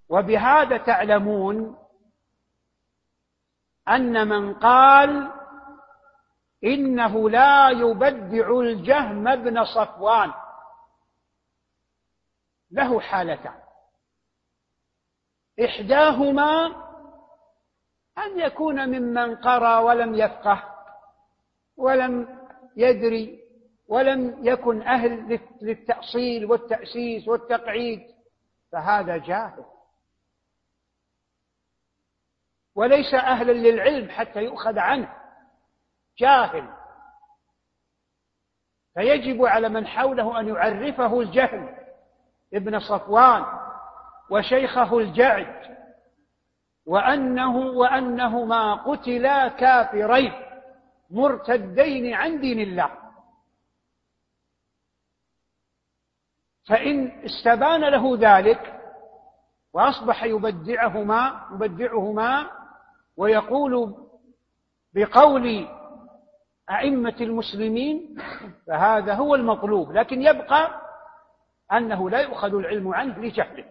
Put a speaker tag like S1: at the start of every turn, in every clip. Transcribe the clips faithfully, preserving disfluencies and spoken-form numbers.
S1: وبهذا تعلمون أن من قال إنه لا يبدع الجهم بن صفوان له حالتان: إحداهما أن يكون ممن قرأ ولم يفقه ولم يدري ولم يكن أهل للتأصيل والتأسيس والتقعيد، فهذا جاهل وليس أهلا للعلم حتى يؤخذ عنه، جاهل. فيجب على من حوله أن يعرفه الجهم ابن صفوان وشيخه الجعد وأنه وأنهما قتلا كافرين مرتدين عن دين الله. فإن استبان له ذلك وأصبح يبدعهما يبدعهما ويقول بقول أئمة المسلمين، فهذا هو المطلوب، لكن يبقى أنه لا يؤخذ العلم عنه لجهله.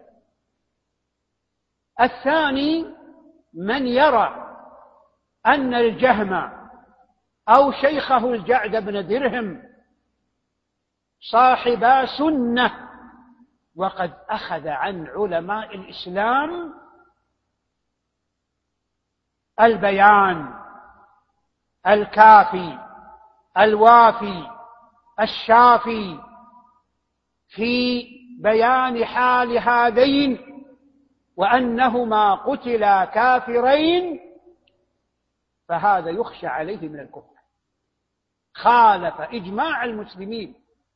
S1: الثاني من يرى أن الجهم أو شيخه الجعد بن درهم صاحبا سنة وقد أخذ عن علماء الإسلام البيان الكافي الوافي الشافي في بيان حال هذين وأنهما قتلا كافرين، فهذا يخشى عليه من الكفر، خالف إجماع المسلمين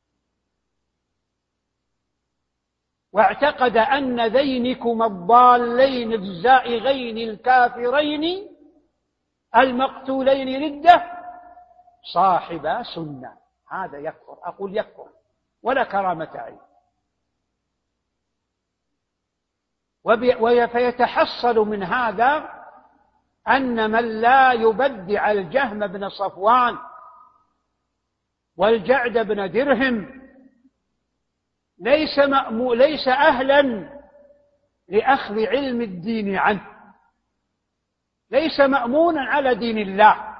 S1: واعتقد أن ذينكما الضالين الزائغين الكافرين المقتولين ردة صاحبا سنة. هذا يكفر، أقول يكفر ولا كرامة عليه. فيتحصل من هذا أن من لا يبدع الجهم بن صفوان والجعد بن درهم ليس مأمو ليس أهلا لأخذ علم الدين عنه، ليس مأمونا على دين الله.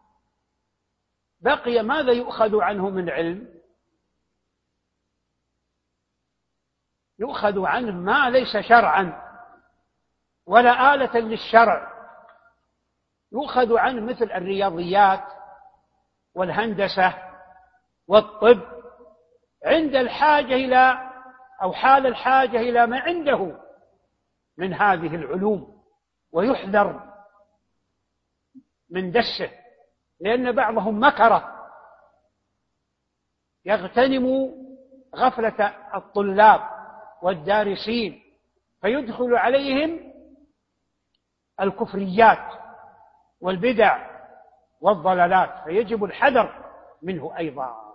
S1: بقي ماذا يؤخذ عنه من علم؟ يؤخذ عنه ما ليس شرعا ولا آلة للشرع، يؤخذ عنه مثل الرياضيات والهندسة والطب عند الحاجة إلى أو حال الحاجة إلى ما عنده من هذه العلوم، ويحذر من دسه، لأن بعضهم مكره يغتنم غفلة الطلاب والدارسين فيدخل عليهم الكفريات والبدع والضلالات، فيجب الحذر منه أيضا.